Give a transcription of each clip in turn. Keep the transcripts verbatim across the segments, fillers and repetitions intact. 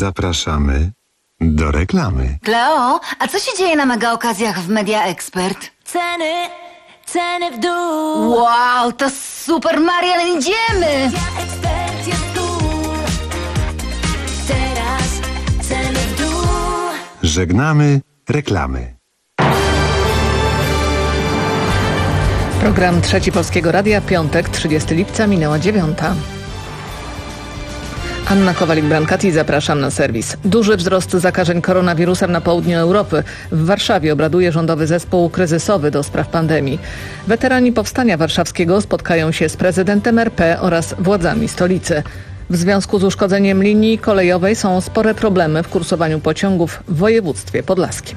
Zapraszamy do reklamy. Kleo, a co się dzieje na mega okazjach w Media Expert? Ceny, ceny w dół. Wow, to super, Marian, idziemy! Media Expert jest tu. Teraz ceny w dół. Żegnamy reklamy. Program Trzeci Polskiego Radia, piątek, trzydziestego lipca, minęła dziewiąta. Anna Kowalik-Brankati, zapraszam na serwis. Duży wzrost zakażeń koronawirusem na południu Europy. W Warszawie obraduje rządowy zespół kryzysowy do spraw pandemii. Weterani Powstania Warszawskiego spotkają się z prezydentem R P oraz władzami stolicy. W związku z uszkodzeniem linii kolejowej są spore problemy w kursowaniu pociągów w województwie podlaskim.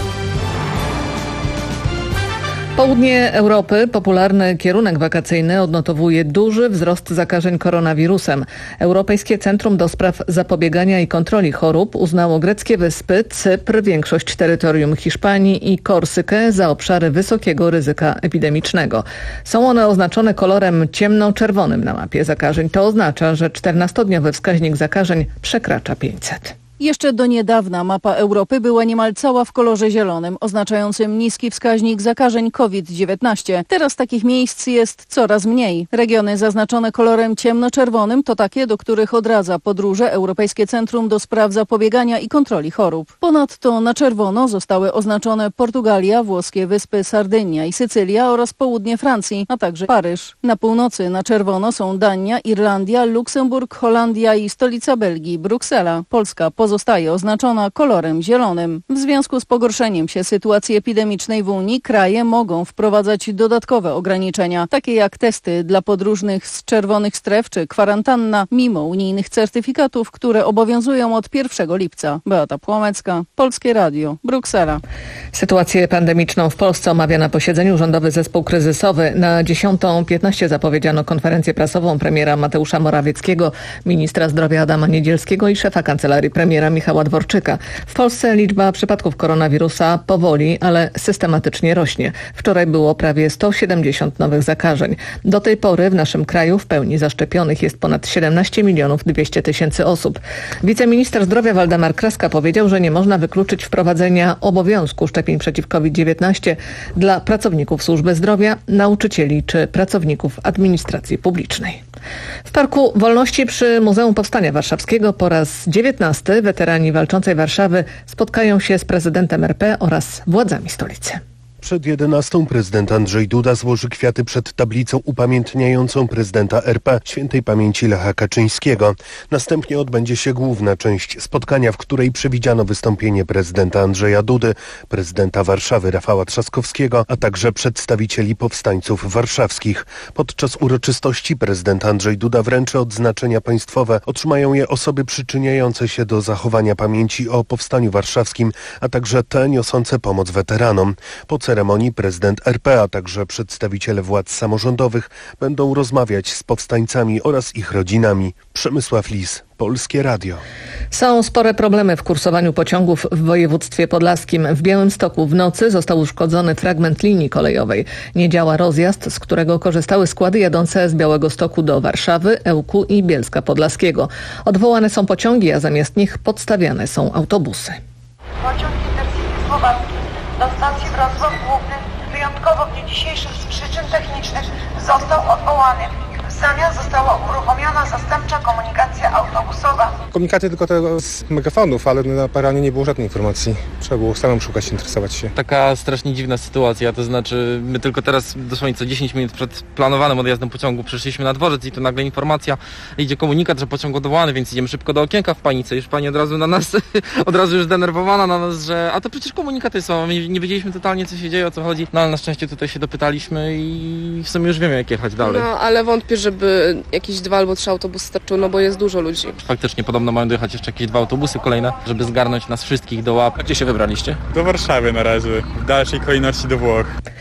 Południe Europy, popularny kierunek wakacyjny, odnotowuje duży wzrost zakażeń koronawirusem. Europejskie Centrum do Spraw Zapobiegania i Kontroli Chorób uznało greckie wyspy, Cypr, większość terytorium Hiszpanii i Korsykę za obszary wysokiego ryzyka epidemicznego. Są one oznaczone kolorem ciemno-czerwonym na mapie zakażeń. To oznacza, że czternastodniowy wskaźnik zakażeń przekracza pięćset. Jeszcze do niedawna mapa Europy była niemal cała w kolorze zielonym, oznaczającym niski wskaźnik zakażeń COVID dziewiętnaście. Teraz takich miejsc jest coraz mniej. Regiony zaznaczone kolorem ciemno-czerwonym to takie, do których odradza podróże Europejskie Centrum do Spraw Zapobiegania i Kontroli Chorób. Ponadto na czerwono zostały oznaczone Portugalia, włoskie wyspy Sardynia i Sycylia oraz południe Francji, a także Paryż. Na północy na czerwono są Dania, Irlandia, Luksemburg, Holandia i stolica Belgii, Bruksela. Polska pozostaje oznaczona kolorem zielonym. W związku z pogorszeniem się sytuacji epidemicznej w Unii kraje mogą wprowadzać dodatkowe ograniczenia, takie jak testy dla podróżnych z czerwonych stref czy kwarantanna, mimo unijnych certyfikatów, które obowiązują od pierwszego lipca. Beata Płomecka, Polskie Radio, Bruksela. Sytuację pandemiczną w Polsce omawia na posiedzeniu rządowy zespół kryzysowy. Na dziesiątą piętnaście zapowiedziano konferencję prasową premiera Mateusza Morawieckiego, ministra zdrowia Adama Niedzielskiego i szefa kancelarii premiera Michała Dworczyka. W Polsce liczba przypadków koronawirusa powoli, ale systematycznie rośnie. Wczoraj było prawie sto siedemdziesiąt nowych zakażeń. Do tej pory w naszym kraju w pełni zaszczepionych jest ponad siedemnaście milionów dwieście tysięcy osób. Wiceminister zdrowia Waldemar Kraska powiedział, że nie można wykluczyć wprowadzenia obowiązku szczepień przeciw COVID dziewiętnaście dla pracowników służby zdrowia, nauczycieli czy pracowników administracji publicznej. W Parku Wolności przy Muzeum Powstania Warszawskiego po raz dziewiętnasty weterani walczącej Warszawy spotkają się z prezydentem R P oraz władzami stolicy. Przed jedenastą prezydent Andrzej Duda złoży kwiaty przed tablicą upamiętniającą prezydenta R P świętej pamięci Lecha Kaczyńskiego. Następnie odbędzie się główna część spotkania, w której przewidziano wystąpienie prezydenta Andrzeja Dudy, prezydenta Warszawy Rafała Trzaskowskiego, a także przedstawicieli powstańców warszawskich. Podczas uroczystości prezydent Andrzej Duda wręczy odznaczenia państwowe. Otrzymają je osoby przyczyniające się do zachowania pamięci o powstaniu warszawskim, a także te niosące pomoc weteranom. Po ceremonii prezydent R P, a także przedstawiciele władz samorządowych będą rozmawiać z powstańcami oraz ich rodzinami. Przemysław Lis, Polskie Radio. Są spore problemy w kursowaniu pociągów w województwie podlaskim. W Białymstoku w nocy został uszkodzony fragment linii kolejowej. Nie działa rozjazd, z którego korzystały składy jadące z Białegostoku do Warszawy, Ełku i Bielska Podlaskiego. Odwołane są pociągi, a zamiast nich podstawiane są autobusy. Pociąg intercity Słowacki do stacji Wrocław Główny wyjątkowo w dniu dzisiejszym z przyczyn technicznych został odwołany. W zamian została uruchomiona zastępcza komunikacja autobusowa. Komunikaty tylko tego z megafonów, ale na peronie nie było żadnej informacji. Trzeba było samemu szukać, interesować się. Taka strasznie dziwna sytuacja, to znaczy my tylko teraz dosłownie co dziesięć minut przed planowanym odjazdem pociągu przyszliśmy na dworzec i tu nagle informacja, idzie komunikat, że pociąg odwołany, więc idziemy szybko do okienka w panice. Już pani od razu na nas, od razu już zdenerwowana na nas, że a to przecież komunikaty są, my nie wiedzieliśmy totalnie co się dzieje, o co chodzi. No ale na szczęście tutaj się dopytaliśmy i w sumie już wiemy jak jechać dalej. No ale wątpię, żeby jakieś dwa albo trzy autobusy starczyły, no bo jest dużo ludzi. Faktycznie podobno mają dojechać jeszcze jakieś dwa autobusy kolejne, żeby zgarnąć nas wszystkich do łap. A gdzie się wybraliście? Do Warszawy na razie, w dalszej kolejności do Włoch.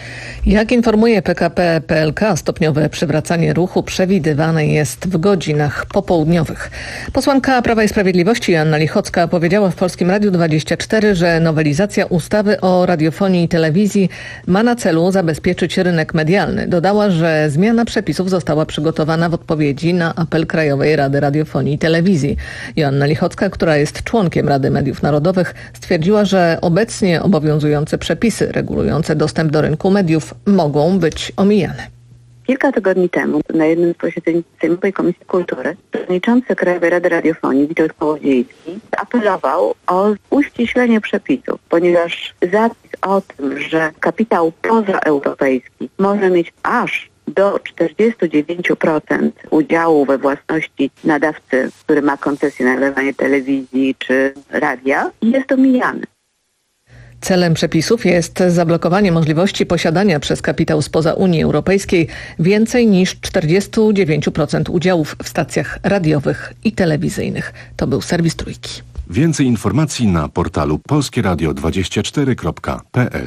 Jak informuje P K P P L K, stopniowe przywracanie ruchu przewidywane jest w godzinach popołudniowych. Posłanka Prawa i Sprawiedliwości Joanna Lichocka powiedziała w Polskim Radiu dwadzieścia cztery, że nowelizacja ustawy o radiofonii i telewizji ma na celu zabezpieczyć rynek medialny. Dodała, że zmiana przepisów została przygotowana w odpowiedzi na apel Krajowej Rady Radiofonii i Telewizji. Joanna Lichocka, która jest członkiem Rady Mediów Narodowych, stwierdziła, że obecnie obowiązujące przepisy regulujące dostęp do rynku mediów mogą być omijane. Kilka tygodni temu na jednym z posiedzeń Sejmowej Komisji Kultury przewodniczący Krajowej Rady Radiofonii Witold Kołodziejski apelował o uściślenie przepisów, ponieważ zapis o tym, że kapitał pozaeuropejski może mieć aż do czterdzieści dziewięć procent udziału we własności nadawcy, który ma koncesję na nadawanie telewizji czy radia, jest omijany. Celem przepisów jest zablokowanie możliwości posiadania przez kapitał spoza Unii Europejskiej więcej niż czterdzieści dziewięć procent udziałów w stacjach radiowych i telewizyjnych. To był serwis Trójki. Więcej informacji na portalu polskie radio dwadzieścia cztery kropka p l.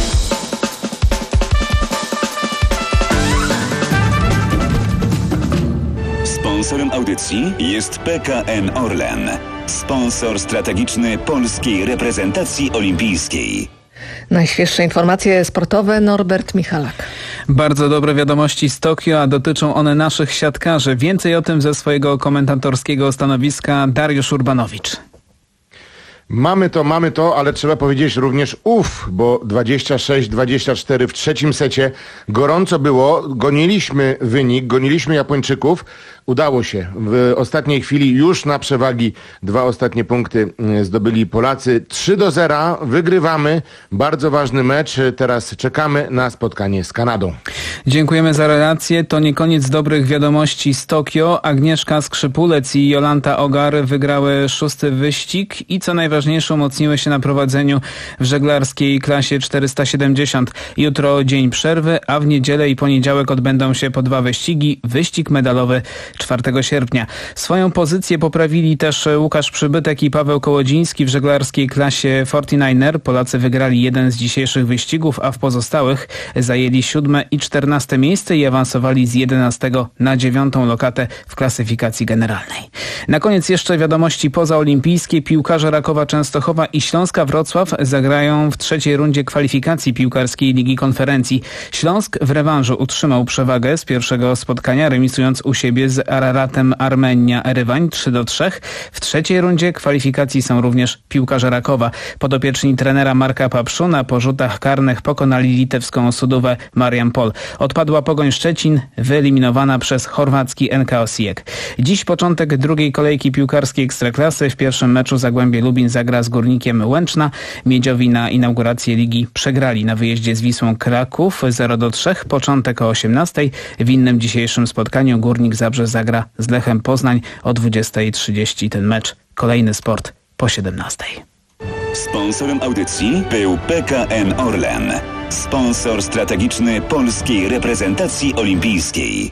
Sponsorem audycji jest P K N Orlen, sponsor strategiczny polskiej reprezentacji olimpijskiej. Najświeższe informacje sportowe, Norbert Michalak. Bardzo dobre wiadomości z Tokio, a dotyczą one naszych siatkarzy. Więcej o tym ze swojego komentatorskiego stanowiska Dariusz Urbanowicz. Mamy to, mamy to, ale trzeba powiedzieć również uff, bo dwadzieścia sześć dwadzieścia cztery w trzecim secie. Gorąco było, goniliśmy wynik, goniliśmy Japończyków. Udało się. W ostatniej chwili już na przewagi dwa ostatnie punkty zdobyli Polacy. trzy do zera, wygrywamy. Bardzo ważny mecz. Teraz czekamy na spotkanie z Kanadą. Dziękujemy za relację. To nie koniec dobrych wiadomości z Tokio. Agnieszka Skrzypulec i Jolanta Ogar wygrały szósty wyścig i co najważniejsze umocniły się na prowadzeniu w żeglarskiej klasie czterysta siedemdziesiąt. Jutro dzień przerwy, a w niedzielę i poniedziałek odbędą się po dwa wyścigi. Wyścig medalowy czwartego sierpnia. Swoją pozycję poprawili też Łukasz Przybytek i Paweł Kołodziński w żeglarskiej klasie czterdzieści er. Polacy wygrali jeden z dzisiejszych wyścigów, a w pozostałych zajęli siódme i czternaste miejsce i awansowali z jedenastego na dziewiątą lokatę w klasyfikacji generalnej. Na koniec jeszcze wiadomości pozaolimpijskie. Piłkarze Rakowa Częstochowa i Śląska Wrocław zagrają w trzeciej rundzie kwalifikacji piłkarskiej Ligi Konferencji. Śląsk w rewanżu utrzymał przewagę z pierwszego spotkania, remisując u siebie z Araratem Armenia Erywań trzy do trzech. W trzeciej rundzie kwalifikacji są również piłkarze Rakowa. Podopieczni trenera Marka Papszu na porzutach karnych pokonali litewską Sudówę Mariampol. Odpadła Pogoń Szczecin, wyeliminowana przez chorwacki N K Osijek. Dziś początek drugiej kolejki piłkarskiej Ekstraklasy. W pierwszym meczu Zagłębie Lubin zagra z Górnikiem Łęczna. Miedziowi na inaugurację ligi przegrali na wyjeździe z Wisłą Kraków zero do trzech. Początek o osiemnastej. W innym dzisiejszym spotkaniu Górnik Zabrze zagra z Lechem Poznań o dwudziestej trzydzieści. Ten mecz, kolejny sport po siedemnastej. Sponsorem audycji był P K N Orlen, sponsor strategiczny polskiej reprezentacji olimpijskiej.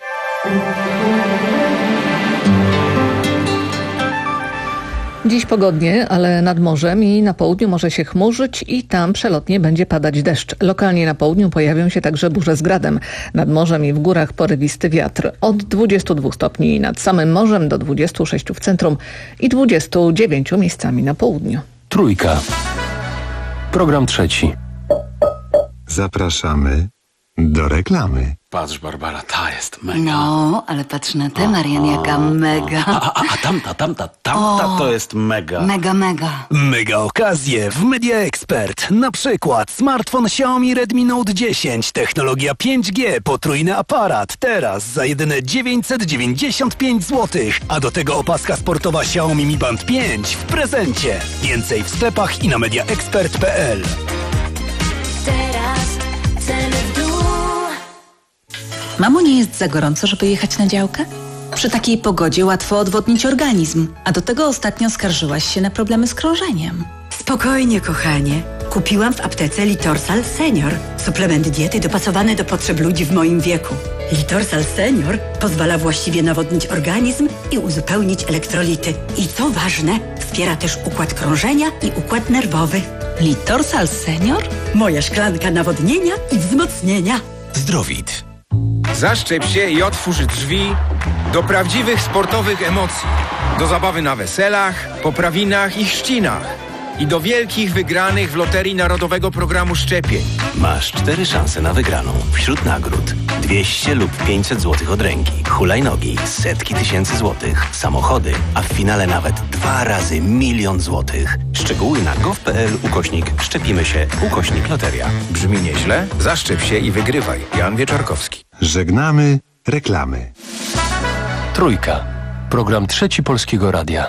Dziś pogodnie, ale nad morzem i na południu może się chmurzyć i tam przelotnie będzie padać deszcz. Lokalnie na południu pojawią się także burze z gradem. Nad morzem i w górach porywisty wiatr od dwudziestu dwóch stopni nad samym morzem do dwudziestu sześciu w centrum i dwudziestu dziewięciu miejscami na południu. Trójka. Program trzeci. Zapraszamy do reklamy. Patrz, Barbara, ta jest mega. No, ale patrz na tę, Marian, jaka mega. A, a, a tamta, tamta, tamta O, to jest mega. Mega, mega. Mega okazje w Media Expert. Na przykład smartfon Xiaomi Redmi Note dziesięć, technologia pięć G, potrójny aparat. Teraz za jedyne dziewięćset dziewięćdziesiąt pięć złotych. A do tego opaska sportowa Xiaomi Mi Band pięć w prezencie. Więcej w sklepach i na media expert kropka p l. Teraz ceny w dół. Mamo, nie jest za gorąco, żeby jechać na działkę? Przy takiej pogodzie łatwo odwodnić organizm, a do tego ostatnio skarżyłaś się na problemy z krążeniem. Spokojnie, kochanie. Kupiłam w aptece Litorsal Senior. Suplement diety dopasowany do potrzeb ludzi w moim wieku. Litorsal Senior pozwala właściwie nawodnić organizm i uzupełnić elektrolity. I co ważne, wspiera też układ krążenia i układ nerwowy. Litorsal Senior? Moja szklanka nawodnienia i wzmocnienia. Zdrowit. Zaszczep się i otwórz drzwi do prawdziwych sportowych emocji. Do zabawy na weselach, poprawinach i chrzcinach. I do wielkich wygranych w Loterii Narodowego Programu Szczepień. Masz cztery szanse na wygraną. Wśród nagród dwieście lub pięćset złotych od ręki, hulajnogi, setki tysięcy złotych, samochody, a w finale nawet dwa razy milion złotych. Szczegóły na gov.pl ukośnik szczepimy się ukośnik loteria. Brzmi nieźle? Zaszczep się i wygrywaj. Jan Wieczorkowski. Żegnamy reklamy. Trójka. Program Trzeci Polskiego Radia.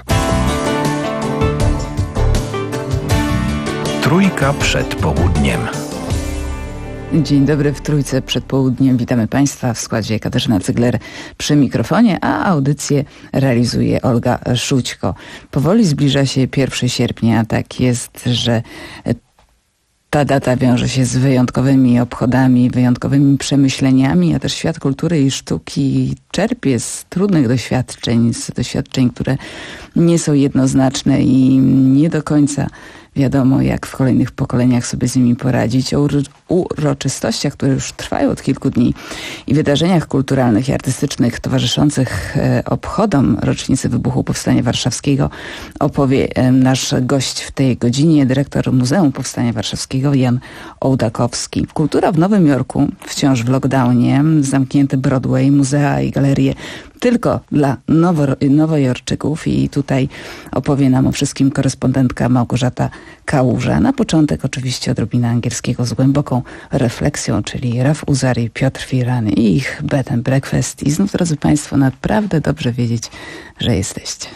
Trójka przed południem. Dzień dobry, w Trójce przed południem. Witamy Państwa w składzie Katarzyna Cygler przy mikrofonie, a audycję realizuje Olga Szućko. Powoli zbliża się pierwszego sierpnia. Tak jest, że ta data wiąże się z wyjątkowymi obchodami, wyjątkowymi przemyśleniami, a też świat kultury i sztuki czerpie z trudnych doświadczeń, z doświadczeń, które nie są jednoznaczne i nie do końca wiadomo, jak w kolejnych pokoleniach sobie z nimi poradzić. O uroczystościach, które już trwają od kilku dni i wydarzeniach kulturalnych i artystycznych towarzyszących obchodom rocznicy wybuchu Powstania Warszawskiego opowie nasz gość w tej godzinie, dyrektor Muzeum Powstania Warszawskiego Jan Ołdakowski. Kultura w Nowym Jorku, wciąż w lockdownie, zamknięty Broadway, muzea i galerie tylko dla nowo, nowojorczyków i tutaj opowie nam o wszystkim korespondentka Małgorzata Kałuża. Na początek oczywiście odrobina angielskiego z głęboką refleksją, czyli Raf Uzari, Piotr Firany i ich Bed and Breakfast. I znów, drodzy Państwo, naprawdę dobrze wiedzieć, że jesteście.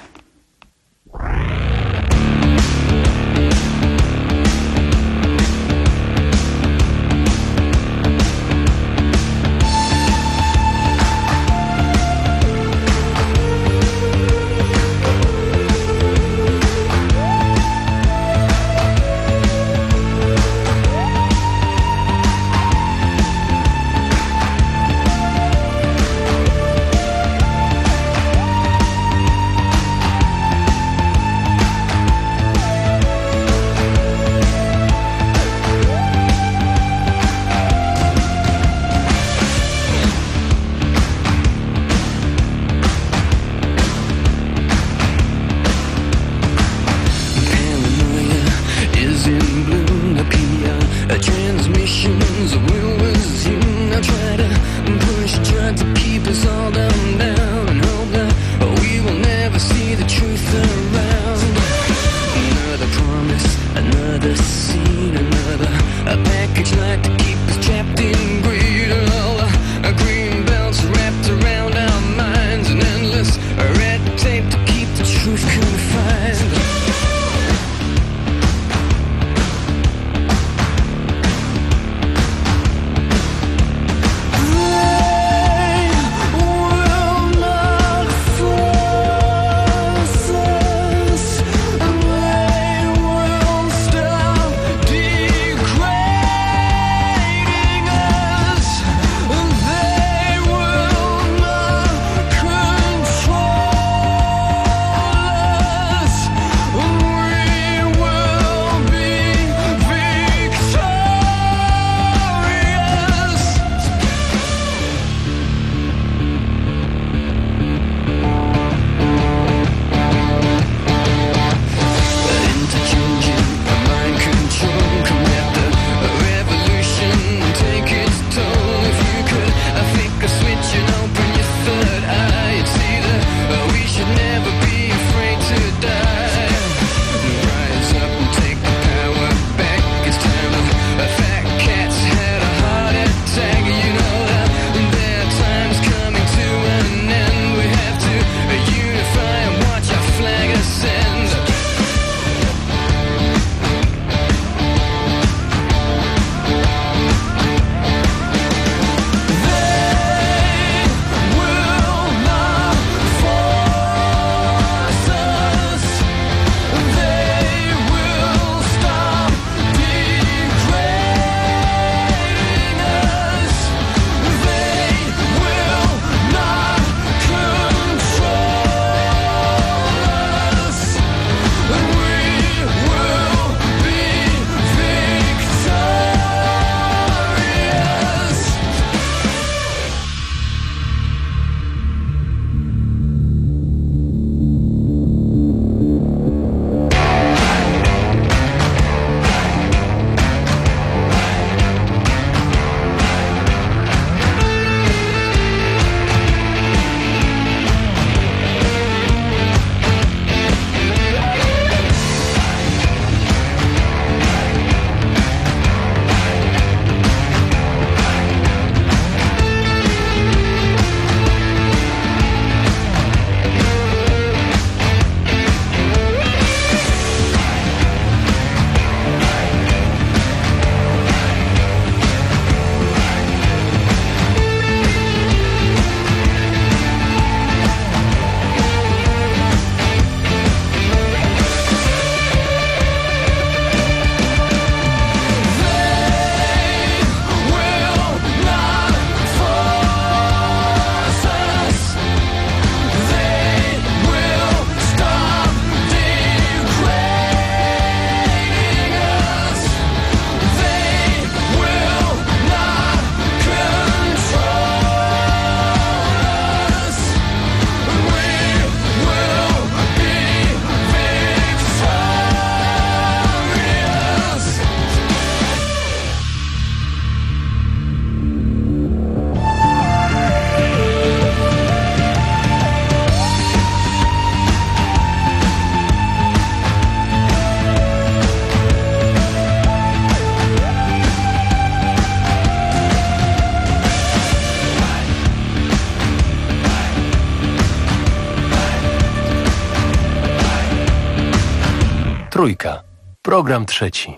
Trójka. Program trzeci.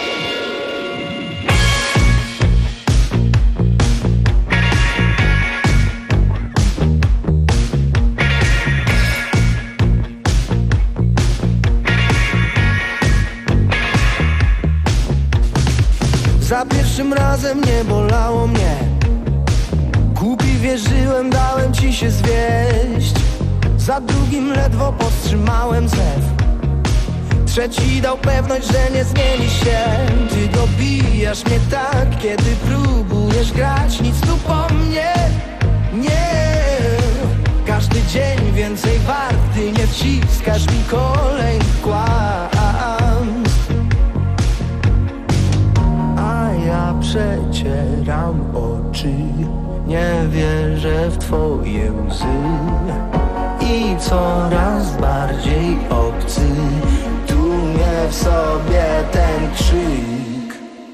Za pierwszym razem nie bolało mnie. Głupi wierzyłem, dałem ci się zwieść. Za drugim ledwo powstrzymałem zew. Trzeci dał pewność, że nie zmieni się. Ty dobijasz mnie tak, kiedy próbujesz grać. Nic tu po mnie nie. Każdy dzień więcej warty. Nie wciskasz mi kolejnych kłamstw. A ja przecieram oczy. Nie wierzę w twoje łzy. I coraz bardziej obcy tłumie w sobie ten krzyk.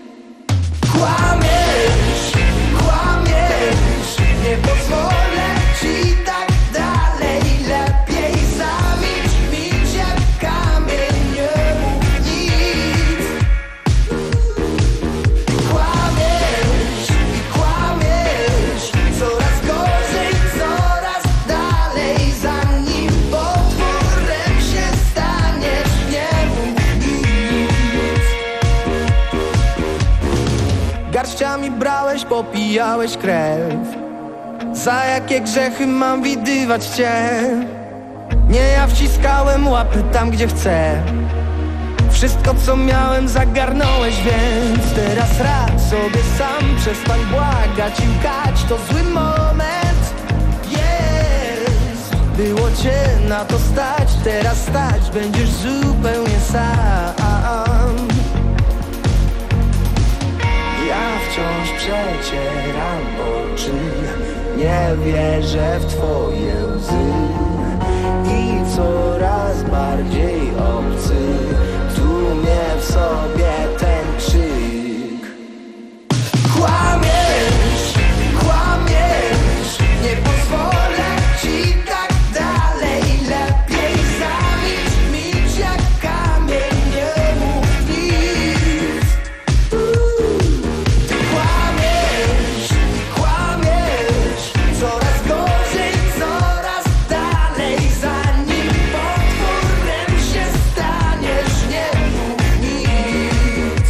Kłamiesz, kłamiesz, nie pozwolę ci tak dalej. Lepiej zamilcz, milcz jak kamień, nie mów nic. Kłamiesz i kłamiesz, coraz gorzej, coraz dalej. Zanim potworem się staniesz, nie mów nic. Garściami brałeś, popijałeś krew. Za jakie grzechy mam widywać cię? Nie, ja wciskałem łapy tam, gdzie chcę. Wszystko, co miałem, zagarnąłeś, więc teraz rad sobie sam. Przestań błagać i łkać, to zły moment. Jest, było cię na to stać. Teraz stać będziesz zupełnie sam. Ja wciąż przecieram oczy. Nie wierzę w twoje łzy. I coraz bardziej obcy tłumie w sobie ten krzyk. Kłamiesz, kłamiesz, nie pozwolę ci tak dalej. Lepiej zamilcz, milcz jak kamień, nie mów nic. Ty kłamiesz, kłamiesz, coraz gorzej, coraz dalej. Zanim potworem się staniesz, nie mów nic.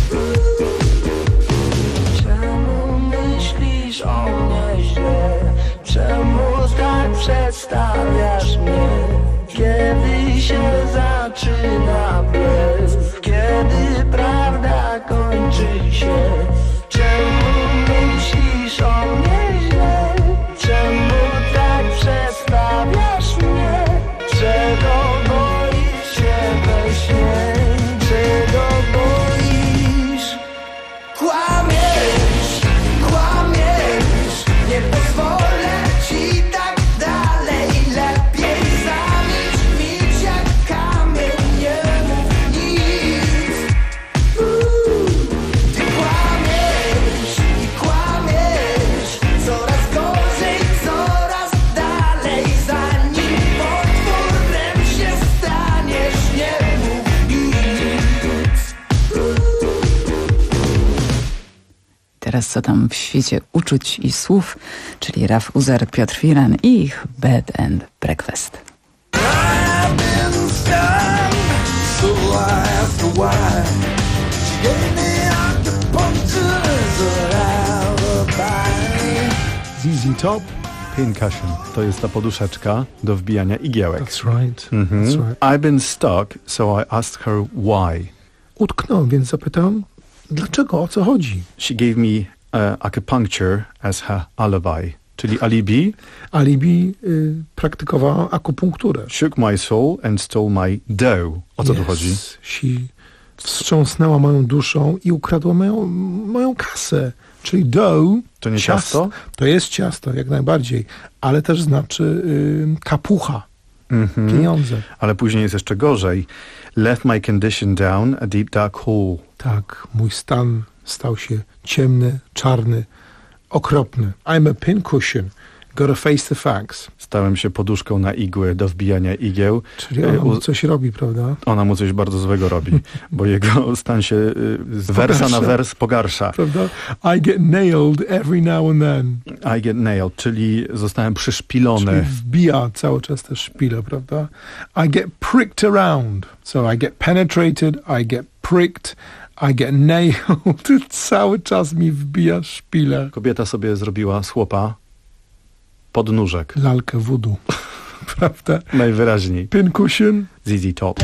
Czemu myślisz o mnie źle? Czemu tak przedstawiasz mnie? Kiedy się zaczyna blef? Kiedy prawda kończy się? Czemu myślisz o mnie źle? Czemu tak przedstawiasz mnie? Czego boisz się we śnie? Czego boisz? Kłamiesz, kłamiesz, nie pozwolę ci tak dalej. Lepiej zamilcz, milcz jak kamień, nie mów nic. Ty kłamiesz i kłamiesz, coraz gorzej, coraz dalej. Zanim potworem się staniesz, nie mów nic. Teraz co tam w świecie uczuć i słów, czyli Raf Uzer, Piotr Firan i ich Bed and Breakfast. So I asked her why. She gave me acupuncture as an alibi. Z Z Top, Pincushion. To jest ta poduszeczka do wbijania igiełek. That's right. Mhm. That's right. I've been stuck, so I asked her why. Utknąłem, więc zapytałem, dlaczego, o co chodzi? She gave me uh, acupuncture as her alibi, czyli alibi. Alibi y, praktykowała akupunkturę. Shook my soul and stole my dough. O co yes. tu chodzi? She wstrząsnęła moją duszą i ukradła moją, moją kasę. Czyli dough. To nie ciasto? To jest ciasto, jak najbardziej. Ale też znaczy y, kapucha. Mm-hmm. Pieniądze. Ale później jest jeszcze gorzej. Left my condition down a deep dark hole. Tak, mój stan stał się ciemny, czarny, okropny. I'm a pincushion. Gotta face the facts. Stałem się poduszką na igły do wbijania igieł. Czyli ona mu coś robi, prawda? Ona mu coś bardzo złego robi, bo jego stan się z wersa na wers pogarsza. Prawda? I get nailed every now and then. I get nailed, czyli zostałem przyszpilony. Czyli wbija cały czas te szpile, prawda? I get pricked around. So I get penetrated, I get pricked, I get nailed. Cały czas mi wbija szpile. Kobieta sobie zrobiła z chłopa podnóżek. Lalkę voodoo. Prawda? Najwyraźniej. Pincushion. Z Z Top.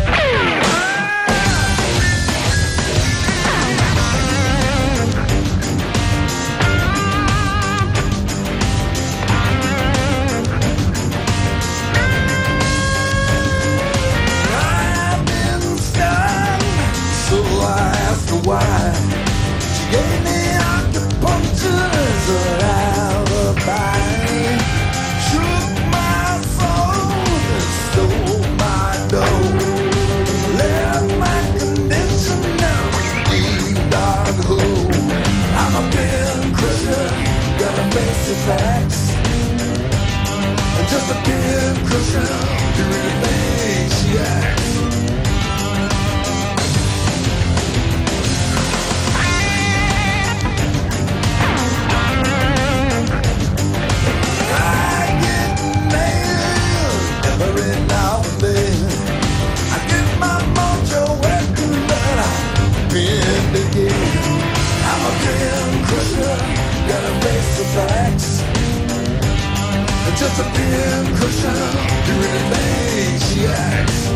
Just a pin cushion doing the things she acts. I get nailed every now and then. I get my mojo wet but I bend again. I'm a pin cushion, gotta face the facts. Just a pin cushion, doing the things she acts.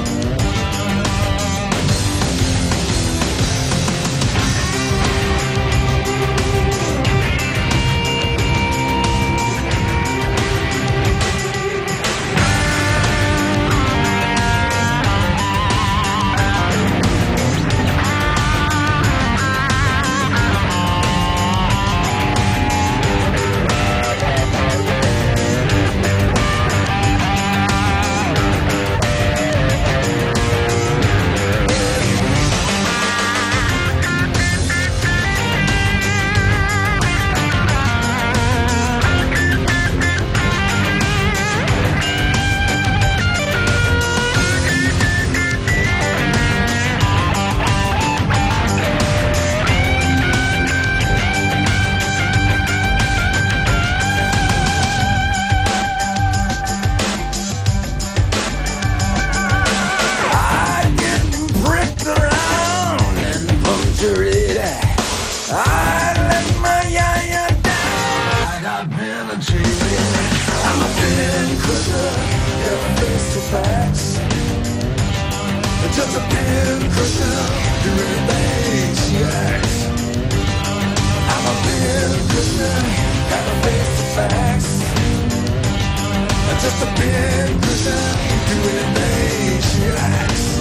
Just a pin cushion, doing the things she acts. I'm a pin cushion, gotta face the facts. Just a pin cushion, doing the things she acts.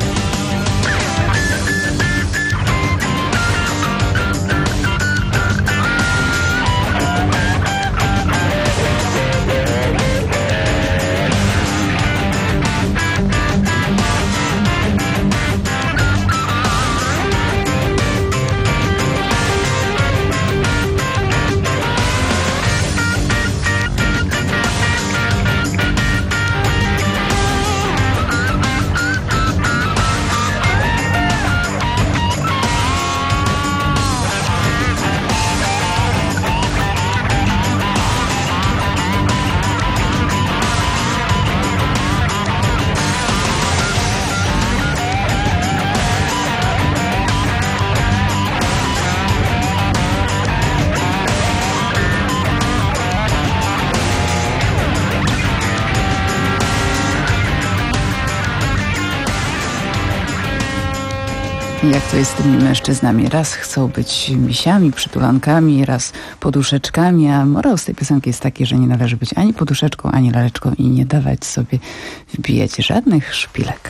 Jak to jest z tymi mężczyznami? Raz chcą być misiami, przytulankami, raz poduszeczkami, a morał z tej piosenki jest taki, że nie należy być ani poduszeczką, ani laleczką i nie dawać sobie wbijać żadnych szpilek.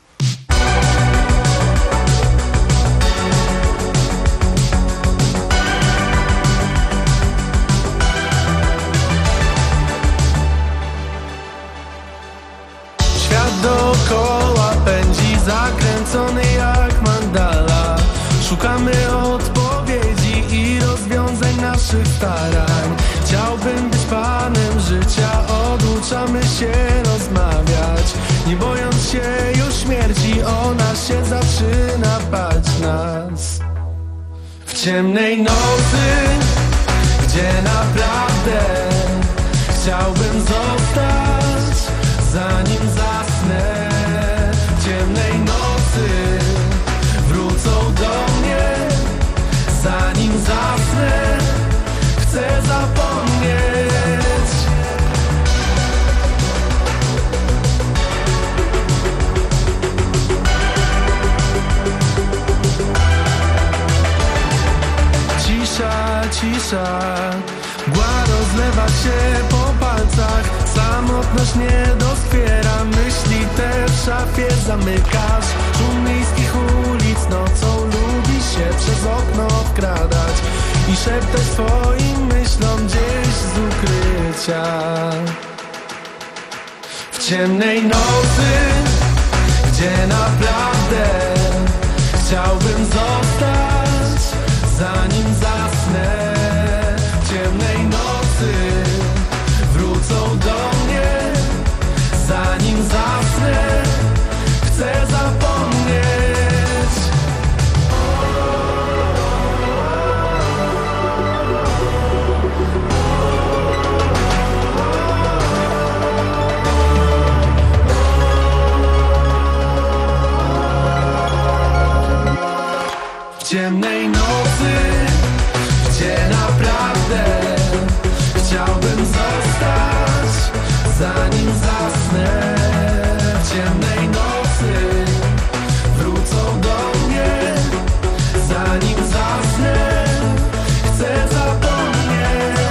Świat dookoła pędzi zakręcony jak mandala. Szukamy odpowiedzi i rozwiązań naszych starań. Chciałbym być panem życia, oduczamy się rozmawiać, nie bojąc się już śmierci, ona się zaczyna bać nas. W ciemnej nocy, gdzie naprawdę chciałbym zostać, zanim zasnę. W ciemnej nocy wrócą do mnie, zanim zasnę, chcę zapomnieć. Cisza, cisza, mgła rozlewa się po palcach, samotność nie doskwiera, myśli te w szafie zamykasz. Szum miejskich ulic nocą lubi się przez okno wkradać i szeptać swoim myślom gdzieś z ukrycia. W ciemnej nocy, gdzie naprawdę chciałbym zostać, zanim zasnę. W ciemnej nocy wrócą do mnie, zanim zasnę, chcę zapomnieć. W ciemnej nocy, gdzie naprawdę chciałbym zostać, zanim zasnę. W ciemnej nocy wrócą do mnie, zanim zasnę, chcę zapomnieć.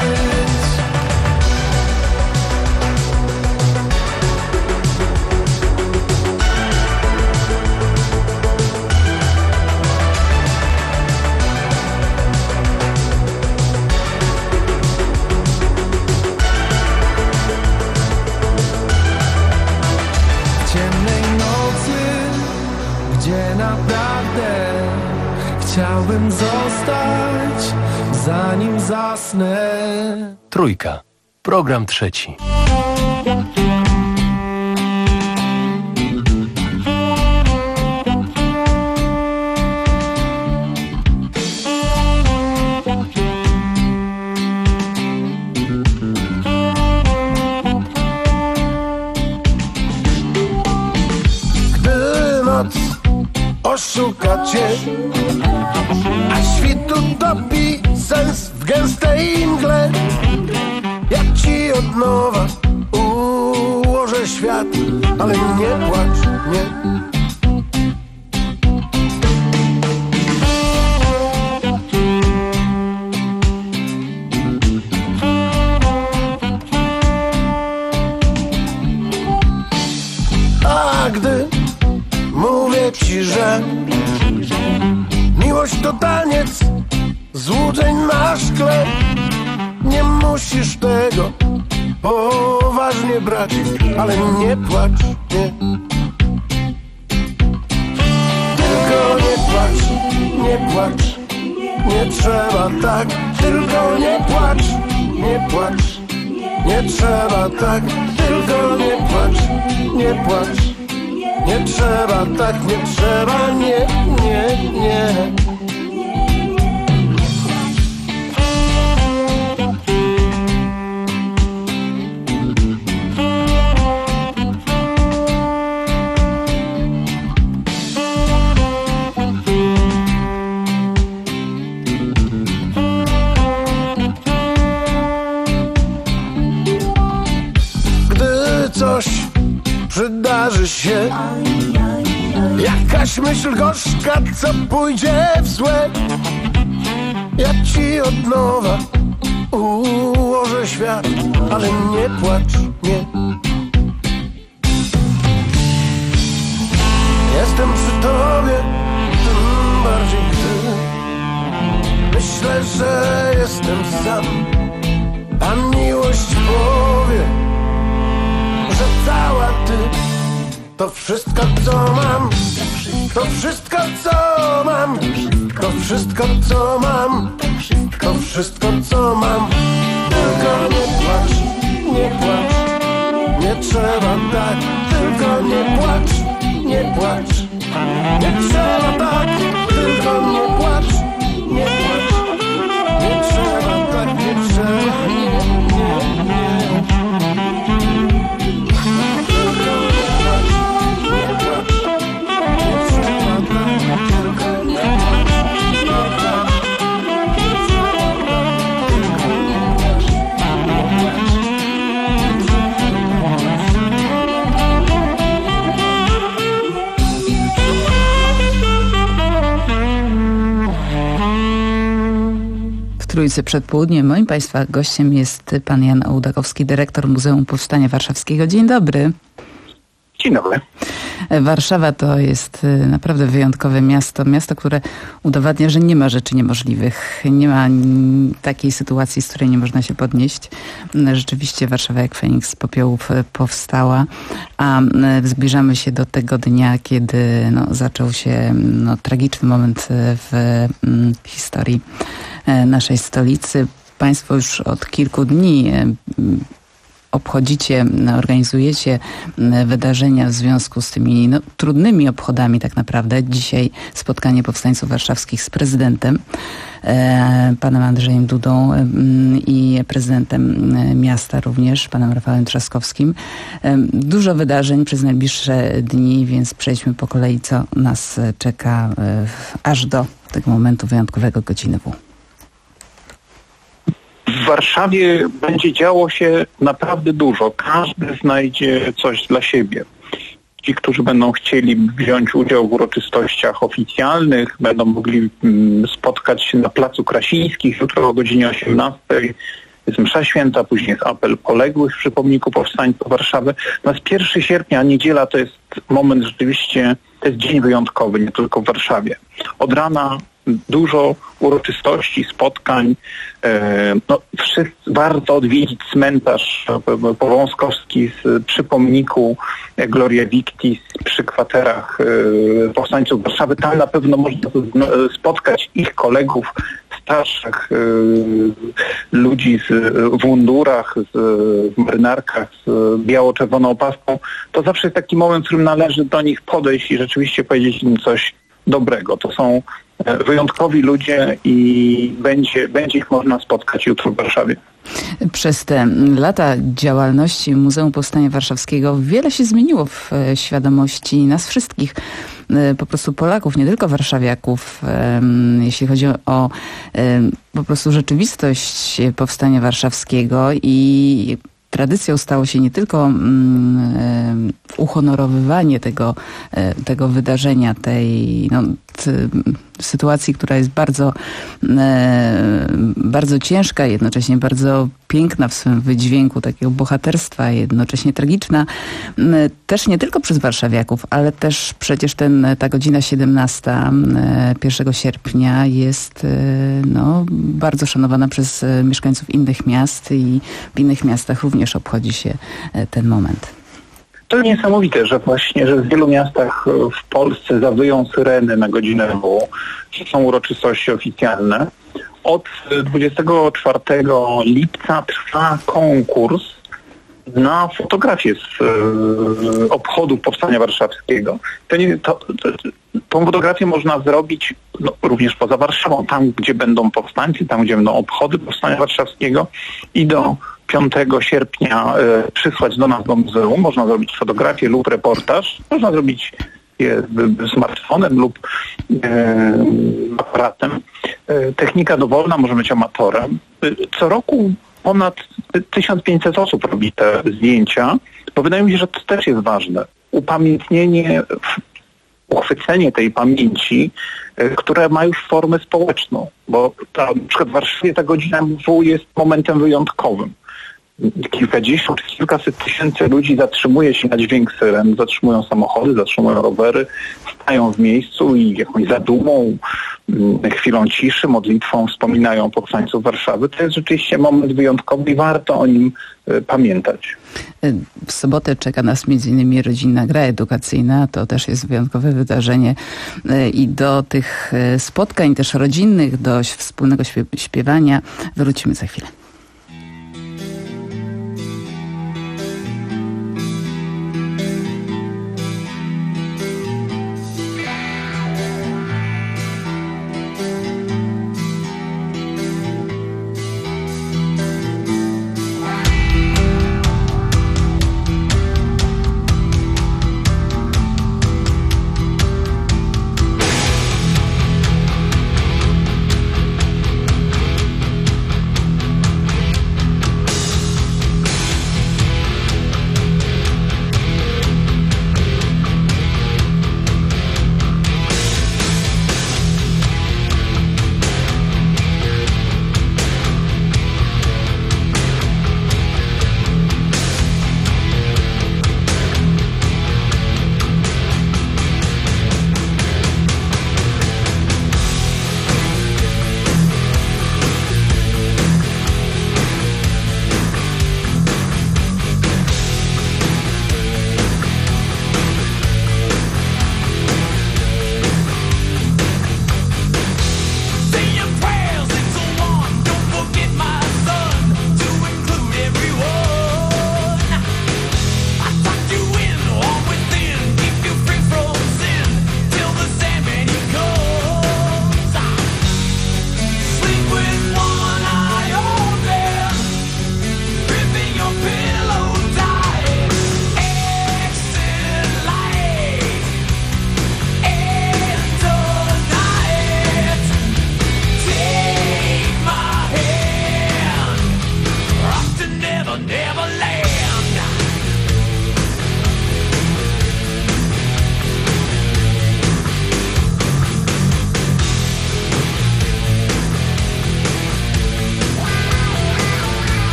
Gdzie naprawdę chciałbym zostać, zanim zasnę. Trójka. Program trzeci. Gdy noc oszuka cię, a świt utopi sens w gęstej mgle, ja ci od nowa ułożę świat, ale nie płacz, nie. A gdy mówię ci, że miłość to taniec złudzeń na szkle, nie musisz tego poważnie brać, ale nie płacz, nie. Tylko nie płacz, nie płacz, nie trzeba tak. Tylko nie płacz, nie płacz, nie trzeba tak. Tylko nie płacz, nie płacz, nie trzeba tak, nie trzeba, nie, nie, nie. Gdy coś przydarzy się, jakaś myśl gorzka, co pójdzie w złe, ja ci od nowa ułożę świat, ale nie płacz, nie. Jestem przy tobie, tym bardziej gdy myślę, że jestem sam, a miłość powie, że cała ty to wszystko, co mam. To wszystko, co mam. To wszystko, co mam. To wszystko, co mam. tylko nie płacz, nie płacz. Nie trzeba tak, tylko nie płacz, nie płacz. Nie trzeba tak, tylko nie płacz, nie płacz. Nie trzeba tak, nie trzeba, nie, nie, nie. Tylko nie płacz, nie płacz. Nie trzeba tak, tylko nie płacz, nie płacz. Nie trzeba tak, tylko nie płacz, nie płacz. Trójcy przed południem. Moim Państwa gościem jest pan Jan Ołdakowski, dyrektor Muzeum Powstania Warszawskiego. Dzień dobry. Dzień dobry. Warszawa to jest naprawdę wyjątkowe miasto. Miasto, które udowadnia, że nie ma rzeczy niemożliwych. Nie ma takiej sytuacji, z której nie można się podnieść. Rzeczywiście Warszawa jak Feniks z popiołów powstała, a zbliżamy się do tego dnia, kiedy no, zaczął się no, tragiczny moment w mm, historii naszej stolicy. Państwo już od kilku dni obchodzicie, organizujecie wydarzenia w związku z tymi no, trudnymi obchodami tak naprawdę. Dzisiaj spotkanie powstańców warszawskich z prezydentem, e, panem Andrzejem Dudą e, i prezydentem miasta również, panem Rafałem Trzaskowskim. E, dużo wydarzeń przez najbliższe dni, więc przejdźmy po kolei, co nas czeka e, aż do tego momentu wyjątkowego godziny W. W Warszawie będzie działo się naprawdę dużo. Każdy znajdzie coś dla siebie. Ci, którzy będą chcieli wziąć udział w uroczystościach oficjalnych, będą mogli spotkać się na Placu Krasińskich jutro o godzinie osiemnastej. Jest msza święta, później jest apel poległych przy pomniku powstańców Warszawy. Natomiast pierwszego sierpnia, niedziela, to jest moment rzeczywiście, to jest dzień wyjątkowy, nie tylko w Warszawie. Od rana dużo uroczystości, spotkań. E, no, wszyscy, warto odwiedzić cmentarz powązkowski z, przy pomniku Gloria Victis, przy kwaterach e, powstańców Warszawy. Tam na pewno można spotkać ich kolegów, starszych e, ludzi z, w mundurach, z, w marynarkach, z biało-czerwoną opaską. To zawsze jest taki moment, w którym należy do nich podejść i rzeczywiście powiedzieć im coś dobrego. To są wyjątkowi ludzie i będzie, będzie ich można spotkać jutro w Warszawie. Przez te lata działalności Muzeum Powstania Warszawskiego wiele się zmieniło w świadomości nas wszystkich, po prostu Polaków, nie tylko warszawiaków, jeśli chodzi o po prostu rzeczywistość Powstania Warszawskiego i tradycją stało się nie tylko um, uhonorowywanie tego, tego wydarzenia, tej no, t, sytuacji, która jest bardzo, e, bardzo ciężka, jednocześnie bardzo piękna w swym wydźwięku takiego bohaterstwa, jednocześnie tragiczna, e, też nie tylko przez warszawiaków, ale też przecież ten, ta godzina siedemnasta e, pierwszego sierpnia jest e, no, bardzo szanowana przez e, mieszkańców innych miast i w innych miastach również obchodzi się e, ten moment. To niesamowite, że właśnie, że w wielu miastach w Polsce zawyją syreny na godzinę W, że są uroczystości oficjalne. Od dwudziestego czwartego lipca trwa konkurs na fotografię z e, obchodów Powstania Warszawskiego. To nie, to, to, tą fotografię można zrobić no, również poza Warszawą, tam gdzie będą powstańcy, tam gdzie będą obchody Powstania Warszawskiego i do piątego sierpnia e, przysłać do nas do muzeum. Można zrobić fotografię lub reportaż. Można zrobić je smartfonem lub e, aparatem. E, technika dowolna, może być amatorem. E, co roku ponad tysiąc pięćset osób robi te zdjęcia, bo wydaje mi się, że to też jest ważne. Upamiętnienie, uchwycenie tej pamięci, e, które ma już formę społeczną, bo ta, na przykład w Warszawie ta godzina W jest momentem wyjątkowym. Kilkadziesiąt, kilkaset tysięcy ludzi zatrzymuje się na dźwięk syren, zatrzymują samochody, zatrzymują rowery, stają w miejscu i jakąś zadumą, chwilą ciszy, modlitwą wspominają powstańców Warszawy. To jest rzeczywiście moment wyjątkowy i warto o nim pamiętać. W sobotę czeka nas między innymi rodzinna gra edukacyjna. To też jest wyjątkowe wydarzenie i do tych spotkań też rodzinnych, do wspólnego śpiewania wrócimy za chwilę.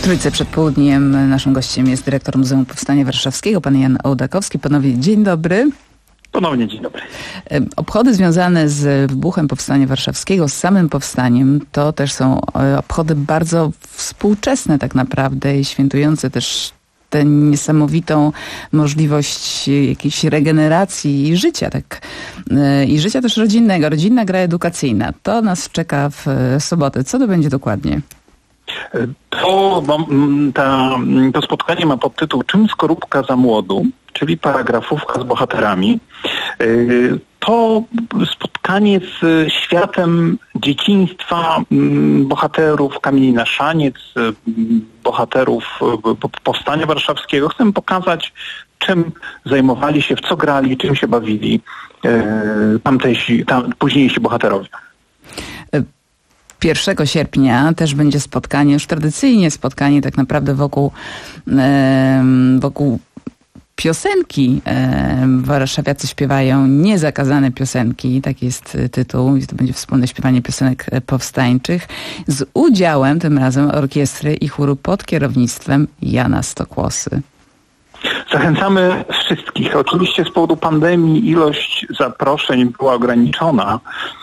Trójce przed południem naszym gościem jest dyrektor Muzeum Powstania Warszawskiego, pan Jan Ołdakowski. Panowie, dzień dobry. Ponownie dzień dobry. Obchody związane z wybuchem Powstania Warszawskiego, z samym powstaniem, to też są obchody bardzo współczesne tak naprawdę i świętujące też tę niesamowitą możliwość jakiejś regeneracji i życia, tak, i życia też rodzinnego, rodzinna gra edukacyjna. To nas czeka w sobotę. Co to będzie dokładnie? To, ta, to spotkanie ma podtytuł Czym skorupka za młodu, czyli paragrafówka z bohaterami. To spotkanie z światem dzieciństwa bohaterów Kamieni na Szaniec, bohaterów Powstania Warszawskiego. Chcę pokazać, czym zajmowali się, w co grali, czym się bawili tamtejsi, tam, późniejsi bohaterowie. pierwszego sierpnia też będzie spotkanie, już tradycyjnie spotkanie tak naprawdę wokół, wokół piosenki. Warszawiacy śpiewają niezakazane piosenki, taki jest tytuł. I to będzie wspólne śpiewanie piosenek powstańczych z udziałem tym razem orkiestry i chóru pod kierownictwem Jana Stokłosy. Zachęcamy wszystkich. Oczywiście z powodu pandemii ilość zaproszeń była ograniczona,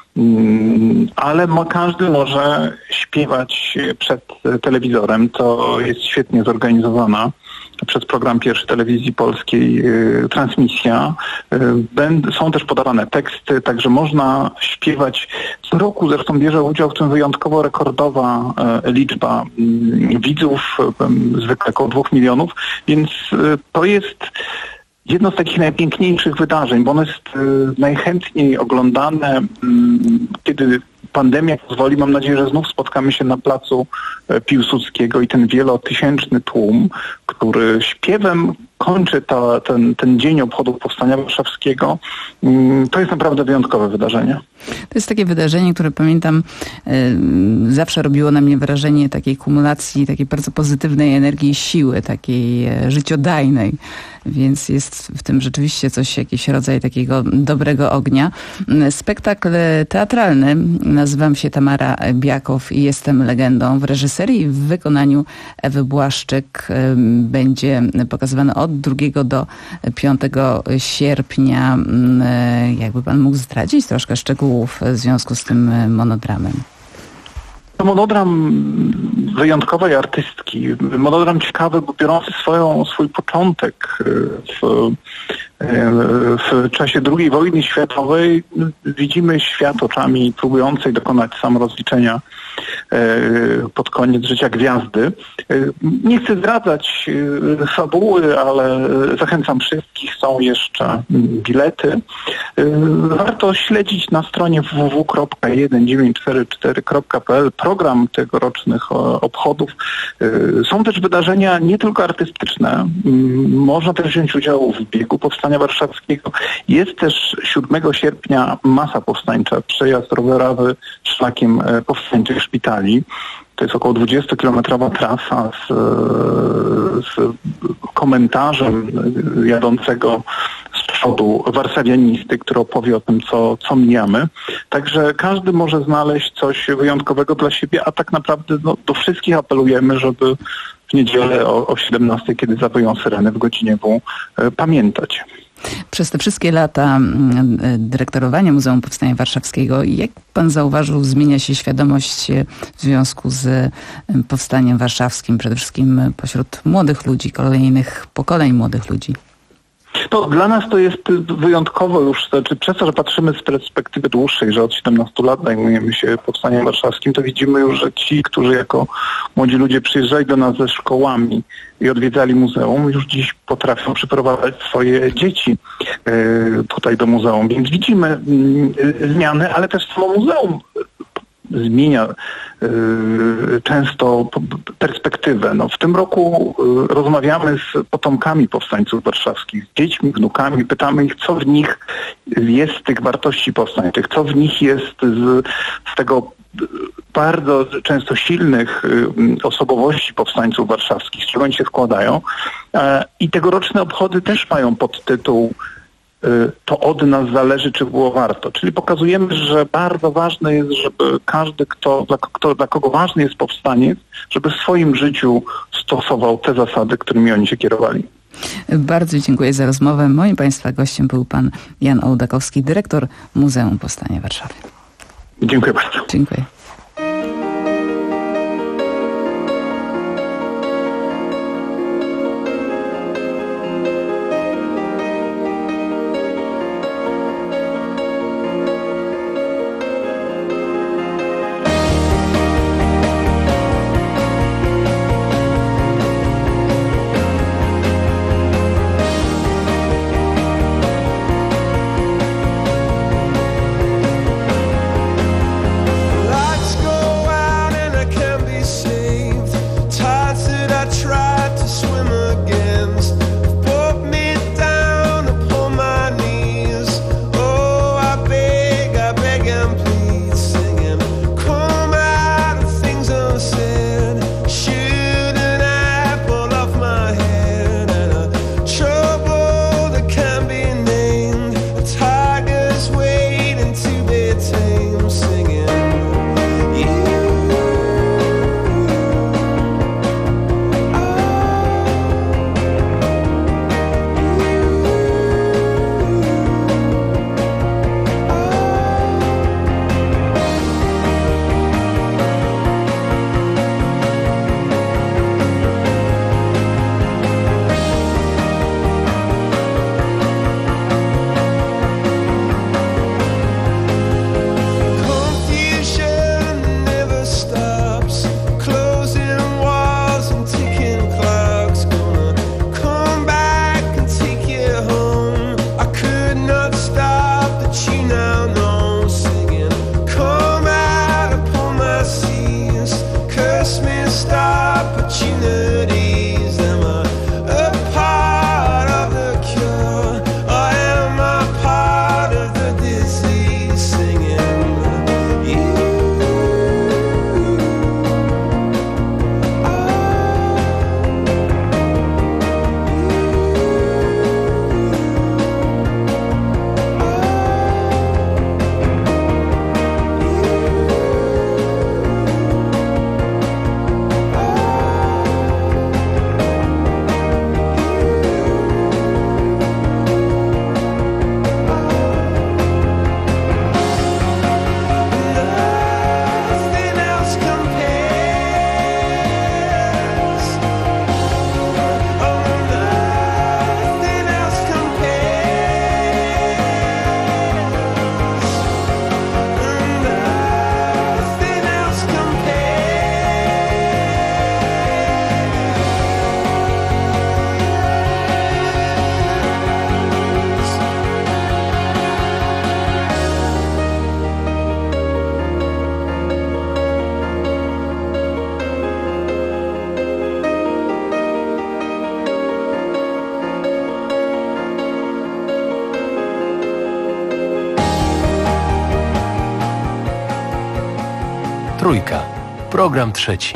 ale każdy może śpiewać przed telewizorem. To jest świetnie zorganizowana przez program Pierwszy Telewizji Polskiej y, transmisja. Y, będ, są też podawane teksty, także można śpiewać. Co roku zresztą bierze udział w tym wyjątkowo rekordowa y, liczba y, widzów, y, zwykle około dwóch milionów, więc y, to jest jedno z takich najpiękniejszych wydarzeń, bo ono jest y, najchętniej oglądane, y, kiedy pandemia pozwoli. Mam nadzieję, że znów spotkamy się na placu Piłsudskiego i ten wielotysięczny tłum, który śpiewem kończy ta, ten, ten dzień obchodów Powstania Warszawskiego. To jest naprawdę wyjątkowe wydarzenie. To jest takie wydarzenie, które pamiętam y, zawsze robiło na mnie wrażenie takiej kumulacji, takiej bardzo pozytywnej energii i siły, takiej e, życiodajnej. Więc jest w tym rzeczywiście coś, jakiś rodzaj takiego dobrego ognia. Spektakl teatralny, nazywam się Tamara Biakow i jestem legendą. W reżyserii i w wykonaniu Ewy Błaszczyk y, będzie pokazywany od drugiego do piątego sierpnia. Y, jakby pan mógł zdradzić troszkę szczegółów w związku z tym monodramem? To monodram wyjątkowej artystki. Monodram ciekawy, bo biorący swoją, swój początek w, w czasie drugiej wojny światowej. Widzimy świat oczami próbującej dokonać samorozliczenia pod koniec życia gwiazdy. Nie chcę zdradzać fabuły, ale zachęcam wszystkich. Są jeszcze bilety. Warto śledzić na stronie w w w kropka jeden dziewięć cztery cztery kropka p l program tegorocznych obchodów. Są też wydarzenia nie tylko artystyczne. Można też wziąć udział w biegu Powstania Warszawskiego. Jest też siódmego sierpnia masa powstańcza, przejazd rowerowy szlakiem powstańczych szpitali. To jest około dwudziestokilometrowa trasa z, z komentarzem jadącego z przodu warszawianisty, który opowie o tym, co, co mijamy. Także każdy może znaleźć coś wyjątkowego dla siebie, a tak naprawdę no, do wszystkich apelujemy, żeby w niedzielę o, o siedemnastej, kiedy zawyją syreny w godzinie W, pamiętać. Przez te wszystkie lata dyrektorowania Muzeum Powstania Warszawskiego, jak pan zauważył, zmienia się świadomość w związku z Powstaniem Warszawskim, przede wszystkim pośród młodych ludzi, kolejnych pokoleń młodych ludzi? To dla nas to jest wyjątkowo już, znaczy przez to, że patrzymy z perspektywy dłuższej, że od siedemnastu lat zajmujemy się Powstaniem Warszawskim, to widzimy już, że ci, którzy jako młodzi ludzie przyjeżdżali do nas ze szkołami i odwiedzali muzeum, już dziś potrafią przyprowadzać swoje dzieci y, tutaj do muzeum. Więc widzimy y, zmiany, ale też samo muzeum zmienia y, często perspektywę. No, w tym roku y, rozmawiamy z potomkami powstańców warszawskich, z dziećmi, wnukami, pytamy ich, co w nich jest z tych wartości powstańczych, co w nich jest z, z tego bardzo często silnych y, osobowości powstańców warszawskich, z czego oni się składają. E, I tegoroczne obchody też mają podtytuł to od nas zależy, czy było warto. Czyli pokazujemy, że bardzo ważne jest, żeby każdy, kto, dla, kto, dla kogo ważny jest powstaniec, żeby w swoim życiu stosował te zasady, którymi oni się kierowali. Bardzo dziękuję za rozmowę. Moim Państwa gościem był pan Jan Ołdakowski, dyrektor Muzeum Powstania Warszawy. Dziękuję bardzo. Dziękuję. Trójka. Program trzeci.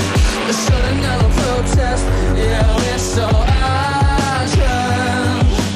Yeah, we're so urgent.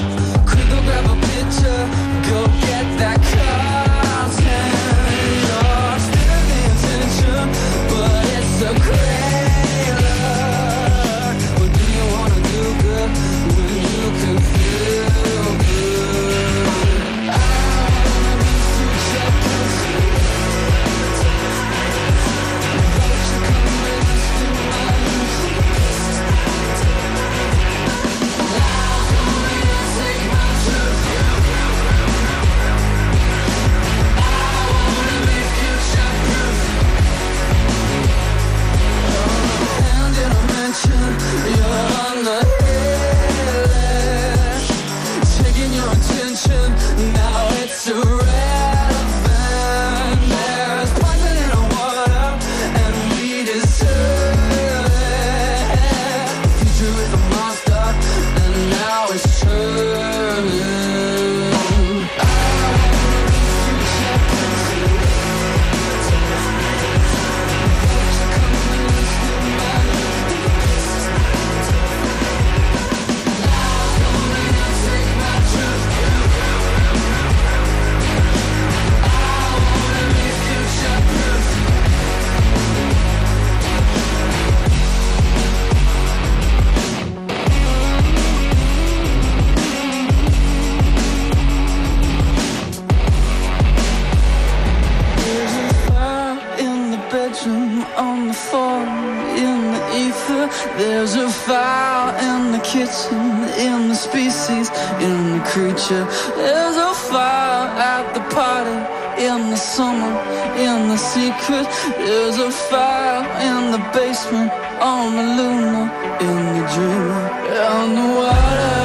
There's a fire in the kitchen, in the species, in the creature. There's a fire at the party, in the summer, in the secret. There's a fire in the basement, on the lunar, in the dream, on the water,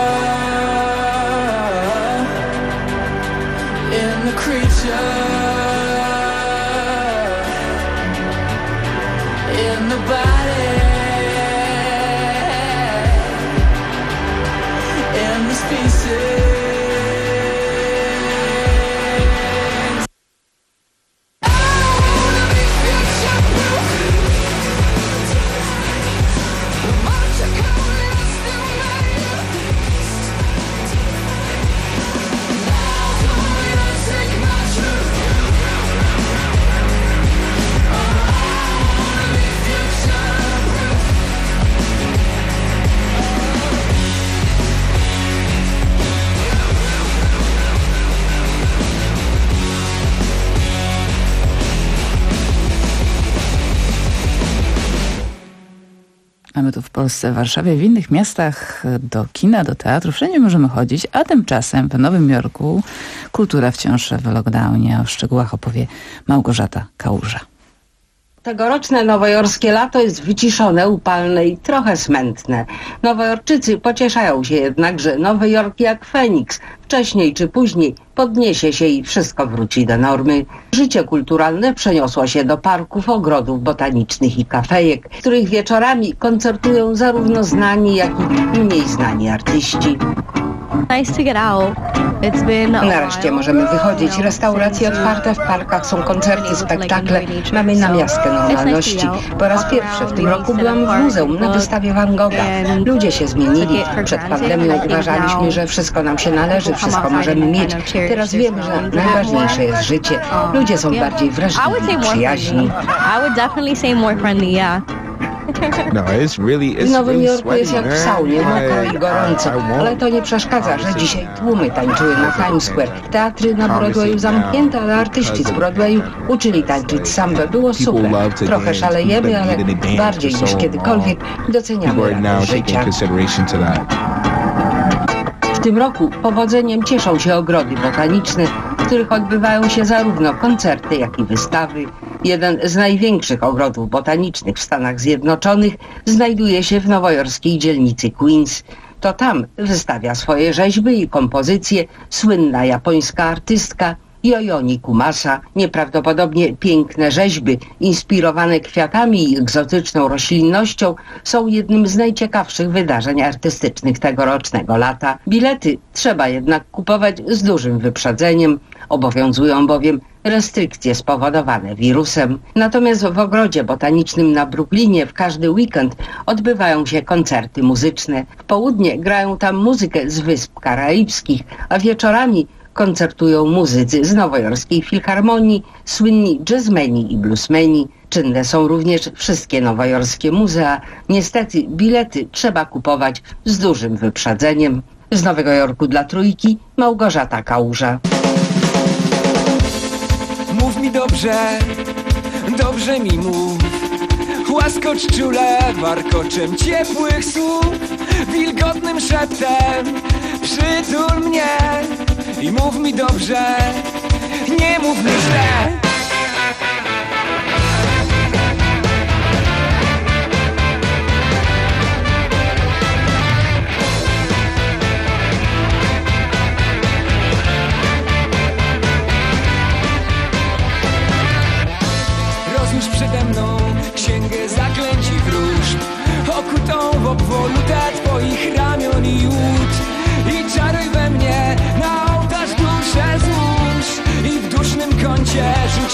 in the creature, in the body, in the species. Mamy tu w Polsce, w Warszawie, w innych miastach do kina, do teatru. Wszędzie możemy chodzić, a tymczasem w Nowym Jorku kultura wciąż w lockdownie. O szczegółach opowie Małgorzata Kałuża. Tegoroczne nowojorskie lato jest wyciszone, upalne i trochę smętne. Nowojorczycy pocieszają się jednak, że Nowy Jork jak Feniks wcześniej czy później podniesie się i wszystko wróci do normy. Życie kulturalne przeniosło się do parków, ogrodów botanicznych i kafejek, w których wieczorami koncertują zarówno znani, jak i mniej znani artyści. Nice to get out. It's been Nareszcie możemy wychodzić. Restauracje otwarte, w parkach są koncerty, spektakle. Mamy namiastkę normalności. Po raz pierwszy w tym roku byłam w muzeum na wystawie Van Gogha. Ludzie się zmienili. Przed pandemią uważaliśmy, że wszystko nam się należy, wszystko możemy mieć. Teraz wiemy, że najważniejsze jest życie. Ludzie są bardziej wrażliwi, przyjaźni. I would definitely say more friendly, yeah. No, it's really, it's w Nowym really Jorku jest jak w saunie, mokro i gorąco, ale to nie przeszkadza, że dzisiaj tłumy tańczyły na Times Square. Teatry na Broadwayu zamknięte, ale artyści z Broadwayu uczyli tańczyć sambę. Było super. Trochę szalejemy, ale bardziej niż kiedykolwiek doceniamy radość życia. W tym roku powodzeniem cieszą się ogrody botaniczne, w których odbywają się zarówno koncerty, jak i wystawy. Jeden z największych ogrodów botanicznych w Stanach Zjednoczonych znajduje się w nowojorskiej dzielnicy Queens. To tam wystawia swoje rzeźby i kompozycje słynna japońska artystka Yayoi Kumasa. Nieprawdopodobnie piękne rzeźby, inspirowane kwiatami i egzotyczną roślinnością, są jednym z najciekawszych wydarzeń artystycznych tegorocznego lata. Bilety trzeba jednak kupować z dużym wyprzedzeniem. Obowiązują bowiem restrykcje spowodowane wirusem. Natomiast w ogrodzie botanicznym na Brooklynie w każdy weekend odbywają się koncerty muzyczne. W południe grają tam muzykę z Wysp Karaibskich, a wieczorami koncertują muzycy z nowojorskiej filharmonii, słynni jazzmeni i bluesmeni. Czynne są również wszystkie nowojorskie muzea. Niestety bilety trzeba kupować z dużym wyprzedzeniem. Z Nowego Jorku dla Trójki Małgorzata Kałuża. Mów mi dobrze, dobrze mi mów. Łaskocz czule warkoczem ciepłych słów, wilgotnym szeptem przytul mnie i mów mi dobrze, nie mów mi źle. Rozłóż przede mną księgę zaklęć i wróżb, okutą w obwolutę twoich ramion i łód. I czaruj we mnie, na ołtarz duszę złóż i w dusznym kącie rzuć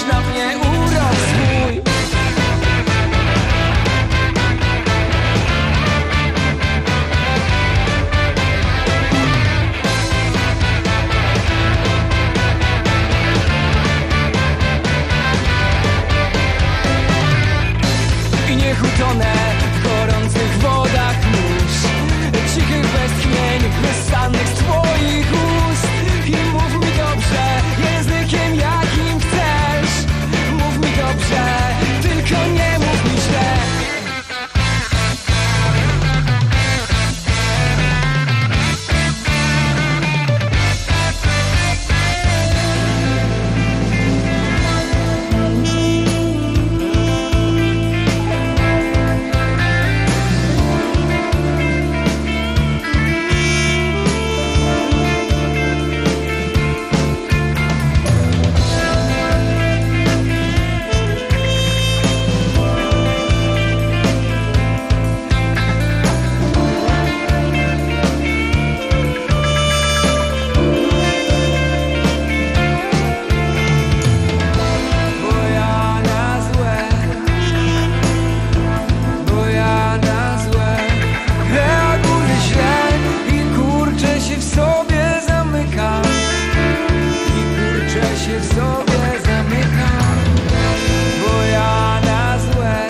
się w sobie zamykam, bo ja na złe,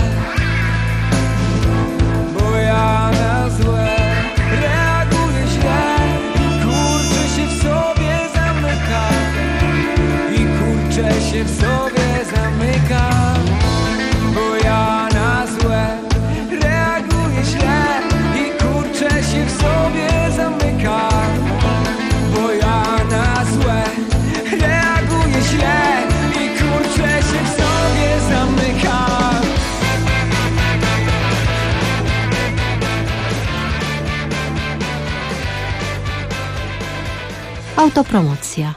bo ja na złe reaguję źle. Kurczę się w sobie zamykam i kurczę się w sobie zamykam, bo ja na złe reaguję źle i kurczę się w sobie zamykam, bo ja na złe reaguję źle i kurczę się w sobie zamykam. Autopromocja.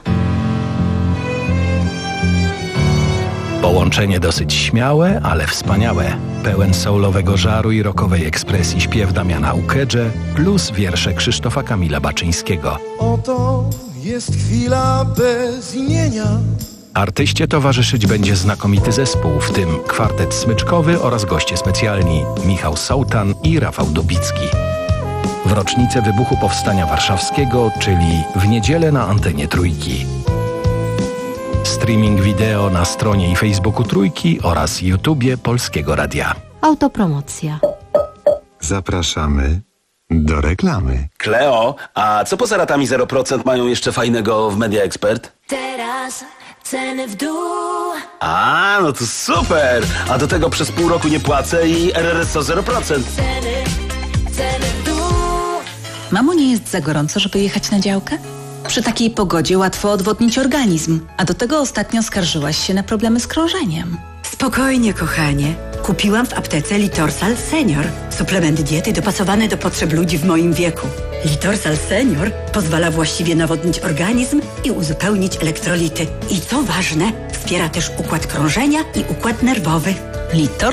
Połączenie dosyć śmiałe, ale wspaniałe. Pełen soulowego żaru i rockowej ekspresji śpiew Damiana Ukedże plus wiersze Krzysztofa Kamila Baczyńskiego. Oto jest chwila bez imienia. Artyście towarzyszyć będzie znakomity zespół, w tym kwartet smyczkowy oraz goście specjalni Michał Sołtan i Rafał Dubicki. W rocznicę wybuchu Powstania Warszawskiego, czyli w niedzielę na antenie Trójki. Streaming wideo na stronie i Facebooku Trójki oraz YouTubie Polskiego Radia. Autopromocja. Zapraszamy do reklamy. Kleo, a co poza ratami zero procent mają jeszcze fajnego w Media Expert? Teraz ceny w dół. A, no to super! A do tego przez pół roku nie płacę i R R S O zero procent. Ceny, ceny w dół. Mamo, nie jest za gorąco, żeby jechać na działkę? Przy takiej pogodzie łatwo odwodnić organizm, a do tego ostatnio skarżyłaś się na problemy z krążeniem. Spokojnie, kochanie. Kupiłam w aptece Litorsal Senior. Suplement diety dopasowany do potrzeb ludzi w moim wieku. Litorsal Senior pozwala właściwie nawodnić organizm i uzupełnić elektrolity. I co ważne, wspiera też układ krążenia i układ nerwowy. Litor